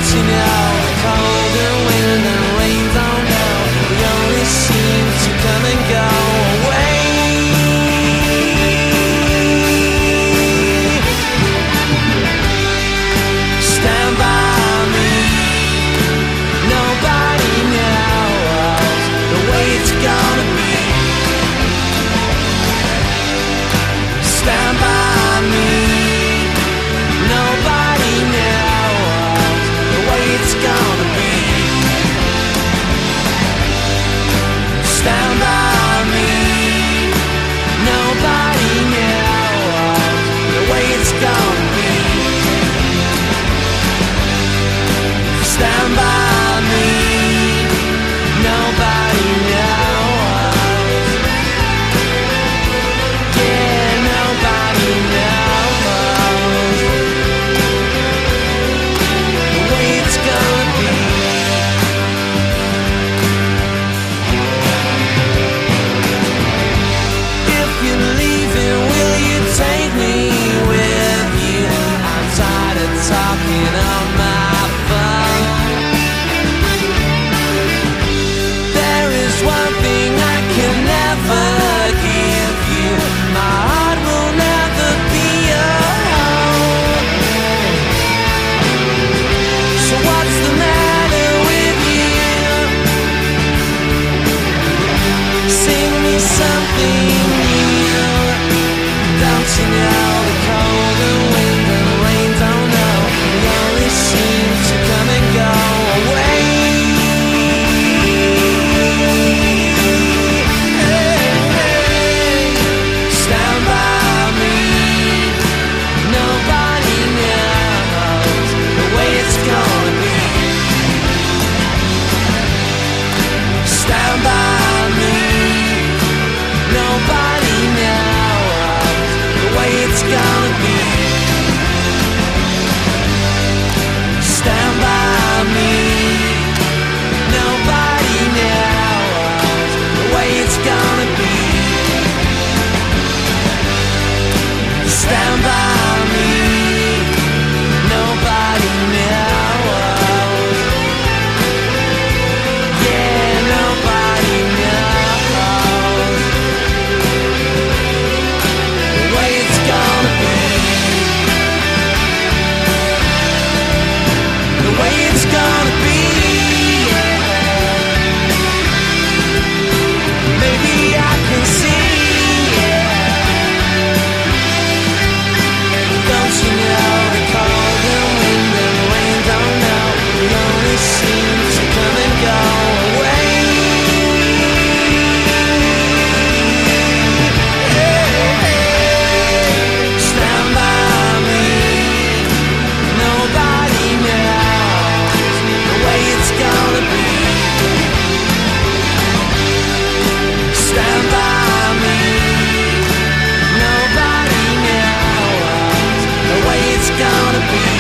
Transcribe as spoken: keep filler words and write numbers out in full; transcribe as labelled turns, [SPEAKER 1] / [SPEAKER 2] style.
[SPEAKER 1] you know the cold and wind and rain don't know. We only seem to come and go away. Stand by me. Nobody knows the way it's gonna be. Stand by me. Nobody knows the way it's gonna be. Stand by me. Nobody knows the way it's gonna be. Stand by me. Nobody knows. Yeah, nobody knows the way it's gonna be. If you're leaving, will you take me with you? I'm tired of talking on my phone. There is one thing I can never give you. My heart will never be your home. So what's the matter with you? Sing me something new. Don't you know the cold and wind and rain don't know. We only seem to come and go away. Hey, hey. Stand by me. Nobody knows the way it's gonna be. Stand by me. Nobody knows the way it's gonna be. Stand by me. Nobody knows the way it's gonna be. Stand by me. Nobody knows. Yeah, nobody knows the way it's gonna be. The way it's gonna be, yeah. Maybe I can see, yeah. Don't you know the cold and wind and rain don't know. We only seem to come and go away. Hey, hey. Stand by me. Nobody knows the way it's gonna be. Stand by me. Nobody knows the way it's gonna be.